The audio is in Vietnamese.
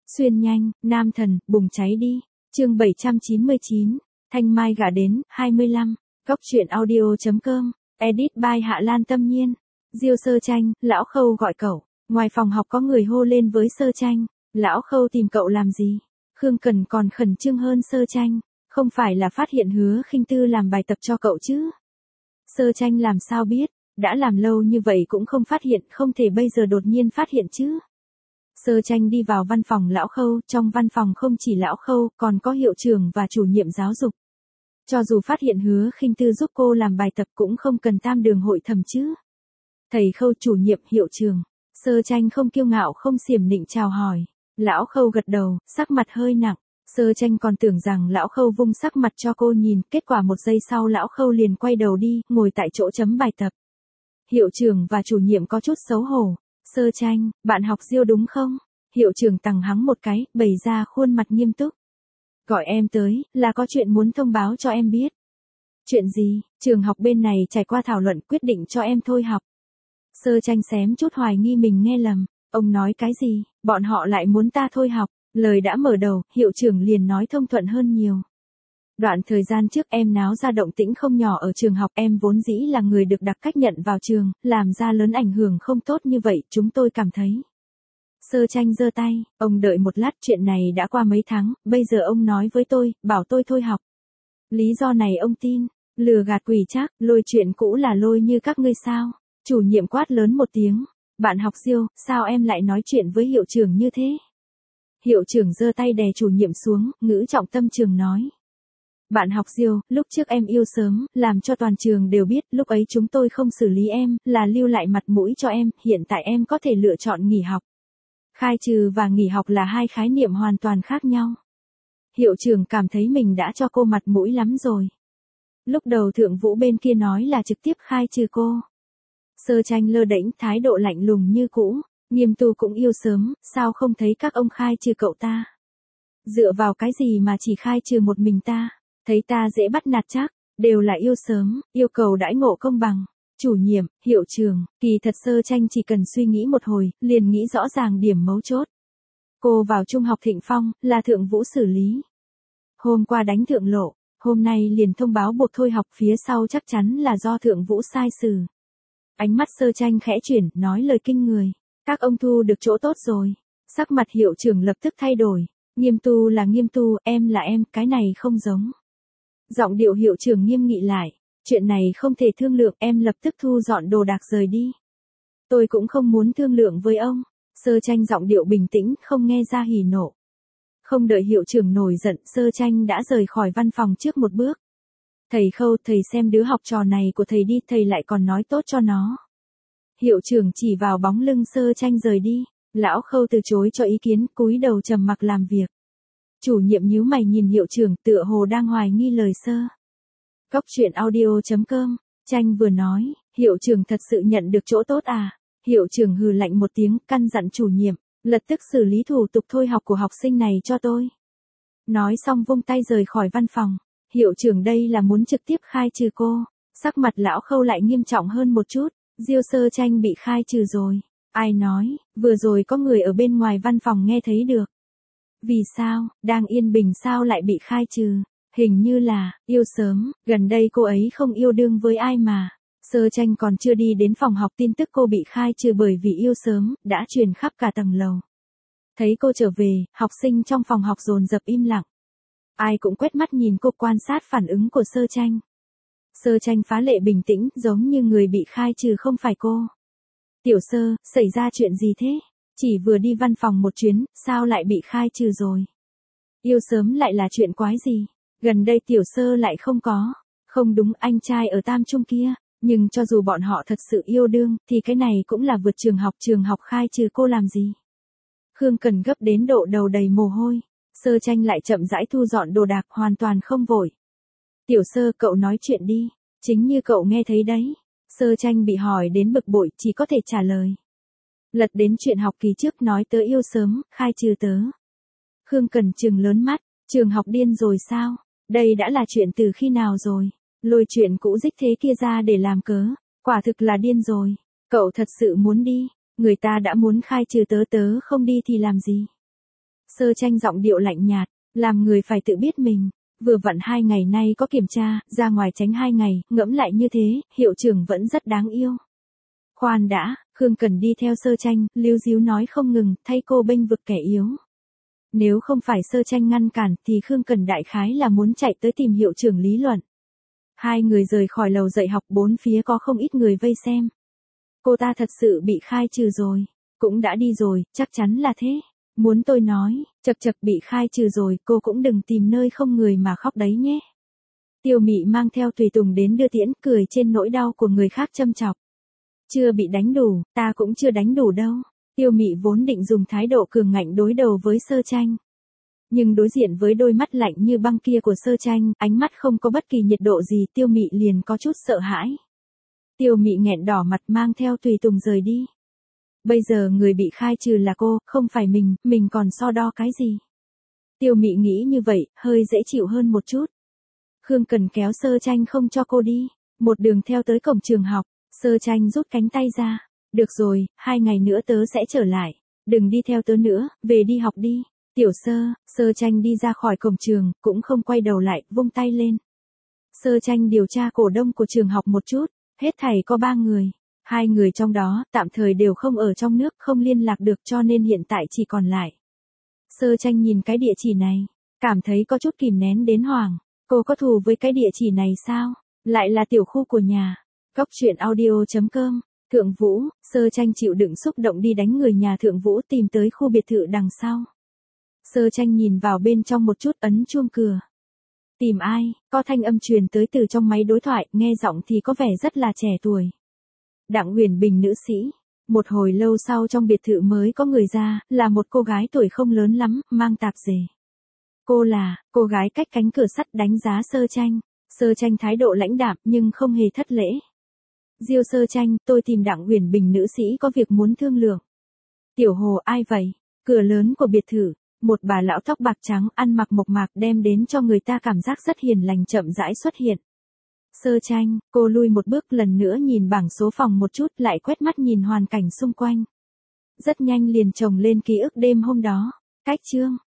Xuyên nhanh, nam thần, bùng cháy đi. Chương 799, Thanh Mai gả đến, 25. Góc truyện audio.com. Edit by Hạ Lan Tâm Nhiên. Diêu Sơ Tranh, lão Khâu gọi cậu. Ngoài phòng học có người hô lên với Sơ Tranh. Lão Khâu tìm cậu làm gì? Khương Cần còn khẩn trương hơn Sơ Tranh. Không phải là phát hiện Hứa Khinh Tư làm bài tập cho cậu chứ? Sơ Tranh làm sao biết, đã làm lâu như vậy cũng không phát hiện, không thể bây giờ đột nhiên phát hiện chứ. Sơ Tranh đi vào văn phòng lão Khâu, trong văn phòng không chỉ lão Khâu, còn có hiệu trưởng và chủ nhiệm giáo dục. Cho dù phát hiện Hứa Khinh Tư giúp cô làm bài tập cũng không cần tam đường hội thẩm chứ. Thầy Khâu, chủ nhiệm, hiệu trưởng. Sơ Tranh không kiêu ngạo không xiểm nịnh chào hỏi. Lão Khâu gật đầu, sắc mặt hơi nặng. Sơ Tranh còn tưởng rằng lão Khâu vung sắc mặt cho cô nhìn, kết quả một giây sau lão Khâu liền quay đầu đi, ngồi tại chỗ chấm bài tập. Hiệu trưởng và chủ nhiệm có chút xấu hổ. Sơ Tranh, bạn học Diêu đúng không? Hiệu trưởng tằng hắng một cái, bày ra khuôn mặt nghiêm túc. Gọi em tới, là có chuyện muốn thông báo cho em biết. Chuyện gì? Trường học bên này trải qua thảo luận quyết định cho em thôi học. Sơ Tranh xém chút hoài nghi mình nghe lầm. Ông nói cái gì? Bọn họ lại muốn ta thôi học. Lời đã mở đầu, hiệu trưởng liền nói thông thuận hơn nhiều. Đoạn thời gian trước em náo ra động tĩnh không nhỏ ở trường học, em vốn dĩ là người được đặc cách nhận vào trường, làm ra lớn ảnh hưởng không tốt như vậy, chúng tôi cảm thấy. Sơ Tranh giơ tay, ông đợi một lát, chuyện này đã qua mấy tháng, bây giờ ông nói với tôi, bảo tôi thôi học. Lý do này ông tin, lừa gạt quỷ trác, lôi chuyện cũ là lôi như các ngươi sao? Chủ nhiệm quát lớn một tiếng, bạn học Diêu, sao em lại nói chuyện với hiệu trưởng như thế? Hiệu trưởng giơ tay đè chủ nhiệm xuống, ngữ trọng tâm trường nói. Bạn học Diêu, lúc trước em yêu sớm, làm cho toàn trường đều biết, lúc ấy chúng tôi không xử lý em, là lưu lại mặt mũi cho em, hiện tại em có thể lựa chọn nghỉ học. Khai trừ và nghỉ học là hai khái niệm hoàn toàn khác nhau. Hiệu trưởng cảm thấy mình đã cho cô mặt mũi lắm rồi. Lúc đầu Thượng Vũ bên kia nói là trực tiếp khai trừ cô. Sơ Tranh lơ đễnh, thái độ lạnh lùng như cũ. Nghiêm Tu cũng yêu sớm, sao không thấy các ông khai trừ cậu ta? Dựa vào cái gì mà chỉ khai trừ một mình ta? Thấy ta dễ bắt nạt chắc, đều là yêu sớm, yêu cầu đãi ngộ công bằng. Chủ nhiệm, hiệu trưởng, kỳ thật Sơ Tranh chỉ cần suy nghĩ một hồi, liền nghĩ rõ ràng điểm mấu chốt. Cô vào trung học Thịnh Phong, là Thượng Vũ xử lý. Hôm qua đánh Thượng Lộ, hôm nay liền thông báo buộc thôi học, phía sau chắc chắn là do Thượng Vũ sai xử. Ánh mắt Sơ Tranh khẽ chuyển, nói lời kinh người. Các ông thu được chỗ tốt rồi. Sắc mặt hiệu trưởng lập tức thay đổi. Nghiêm Tu là Nghiêm Tu, em là em, cái này không giống. Giọng điệu hiệu trưởng nghiêm nghị lại. Chuyện này không thể thương lượng, em lập tức thu dọn đồ đạc rời đi. Tôi cũng không muốn thương lượng với ông. Sơ Tranh giọng điệu bình tĩnh, không nghe ra hỉ nộ. Không đợi hiệu trưởng nổi giận, Sơ Tranh đã rời khỏi văn phòng trước một bước. Thầy Khâu, thầy xem đứa học trò này của thầy đi, thầy lại còn nói tốt cho nó. Hiệu trưởng chỉ vào bóng lưng Sơ Tranh rời đi. Lão Khâu từ chối cho ý kiến, cúi đầu trầm mặc làm việc. Chủ nhiệm nhíu mày nhìn hiệu trưởng, tựa hồ đang hoài nghi lời Sơ. Góc truyện audio.com. Tranh vừa nói, hiệu trưởng thật sự nhận được chỗ tốt à? Hiệu trưởng hừ lạnh một tiếng, căn dặn chủ nhiệm, lập tức xử lý thủ tục thôi học của học sinh này cho tôi. Nói xong vung tay rời khỏi văn phòng. Hiệu trưởng đây là muốn trực tiếp khai trừ cô. Sắc mặt lão Khâu lại nghiêm trọng hơn một chút. Diêu Sơ Tranh bị khai trừ rồi. Ai nói, vừa rồi có người ở bên ngoài văn phòng nghe thấy được. Vì sao, đang yên bình sao lại bị khai trừ? Hình như là, yêu sớm, gần đây cô ấy không yêu đương với ai mà. Sơ Tranh còn chưa đi đến phòng học, tin tức cô bị khai trừ bởi vì yêu sớm, đã truyền khắp cả tầng lầu. Thấy cô trở về, học sinh trong phòng học dồn dập im lặng. Ai cũng quét mắt nhìn cô, quan sát phản ứng của Sơ Tranh. Sơ Tranh phá lệ bình tĩnh, giống như người bị khai trừ không phải cô. Tiểu Sơ, xảy ra chuyện gì thế? Chỉ vừa đi văn phòng một chuyến, sao lại bị khai trừ rồi? Yêu sớm lại là chuyện quái gì? Gần đây Tiểu Sơ lại không có. Không đúng, anh trai ở Tam Trung kia. Nhưng cho dù bọn họ thật sự yêu đương, thì cái này cũng là vượt trường học khai trừ cô làm gì? Khương Cần gấp đến độ đầu đầy mồ hôi. Sơ Tranh lại chậm rãi thu dọn đồ đạc, hoàn toàn không vội. Tiểu Sơ, cậu nói chuyện đi. Chính như cậu nghe thấy đấy. Sơ Tranh bị hỏi đến bực bội, chỉ có thể trả lời. Lật đến chuyện học kỳ trước, nói tớ yêu sớm, khai trừ tớ. Khương Cần trừng lớn mắt, trường học điên rồi sao? Đây đã là chuyện từ khi nào rồi? Lôi chuyện cũ dích thế kia ra để làm cớ, quả thực là điên rồi. Cậu thật sự muốn đi, người ta đã muốn khai trừ tớ, tớ không đi thì làm gì? Sơ Tranh giọng điệu lạnh nhạt, làm người phải tự biết mình. Vừa vặn 2 ngày nay có kiểm tra, ra ngoài tránh 2 ngày, ngẫm lại như thế, hiệu trưởng vẫn rất đáng yêu. Khoan đã, Khương Cần đi theo Sơ Tranh, líu díu nói không ngừng, thay cô bênh vực kẻ yếu. Nếu không phải Sơ Tranh ngăn cản thì Khương Cần đại khái là muốn chạy tới tìm hiệu trưởng lý luận. Hai người rời khỏi lầu dạy học, bốn phía có không ít người vây xem. Cô ta thật sự bị khai trừ rồi. Cũng đã đi rồi, chắc chắn là thế. Muốn tôi nói, chật chật bị khai trừ rồi, cô cũng đừng tìm nơi không người mà khóc đấy nhé. Tiêu Mị mang theo tùy tùng đến đưa tiễn, cười trên nỗi đau của người khác châm chọc. Chưa bị đánh đủ, ta cũng chưa đánh đủ đâu. Tiêu Mị vốn định dùng thái độ cường ngạnh đối đầu với Sơ Tranh. Nhưng đối diện với đôi mắt lạnh như băng kia của Sơ Tranh, ánh mắt không có bất kỳ nhiệt độ gì, Tiêu Mị liền có chút sợ hãi. Tiêu Mị nghẹn đỏ mặt mang theo tùy tùng rời đi. Bây giờ người bị khai trừ là cô, không phải mình còn so đo cái gì. Tiêu Mị nghĩ như vậy, hơi dễ chịu hơn một chút. Khương Cần kéo Sơ Tranh không cho cô đi, một đường theo tới cổng trường học, Sơ Tranh rút cánh tay ra. Được rồi, 2 ngày nữa tớ sẽ trở lại, đừng đi theo tớ nữa, về đi học đi. Tiểu Sơ, Sơ Tranh đi ra khỏi cổng trường, cũng không quay đầu lại, vung tay lên. Sơ Tranh điều tra cổ đông của trường học một chút, hết thảy có 3 người. 2 người trong đó, tạm thời đều không ở trong nước, không liên lạc được cho nên hiện tại chỉ còn lại. Sơ Tranh nhìn cái địa chỉ này, cảm thấy có chút kìm nén đến hoảng. Cô có thù với cái địa chỉ này sao? Lại là tiểu khu của nhà. Cóc truyện audio.com. Thượng Vũ, Sơ Tranh chịu đựng xúc động đi đánh người nhà Thượng Vũ tìm tới khu biệt thự đằng sau. Sơ Tranh nhìn vào bên trong một chút, ấn chuông cửa. Tìm ai? Có thanh âm truyền tới từ trong máy đối thoại, nghe giọng thì có vẻ rất là trẻ tuổi. Đặng Huyền Bình nữ sĩ. Một hồi lâu sau trong biệt thự mới có người ra, là một cô gái tuổi không lớn lắm, mang tạp dề. Cô gái cách cánh cửa sắt đánh giá Sơ Tranh. Sơ Tranh thái độ lãnh đạm nhưng không hề thất lễ. Diêu Sơ Tranh, tôi tìm Đặng Huyền Bình nữ sĩ có việc muốn thương lượng. Tiểu Hồ, ai vậy? Cửa lớn của biệt thự, một bà lão tóc bạc trắng ăn mặc mộc mạc đem đến cho người ta cảm giác rất hiền lành chậm rãi xuất hiện. Sơ Tranh, cô lui một bước lần nữa nhìn bảng số phòng một chút lại quét mắt nhìn hoàn cảnh xung quanh. Rất nhanh liền chồng lên ký ức đêm hôm đó. Cách chương.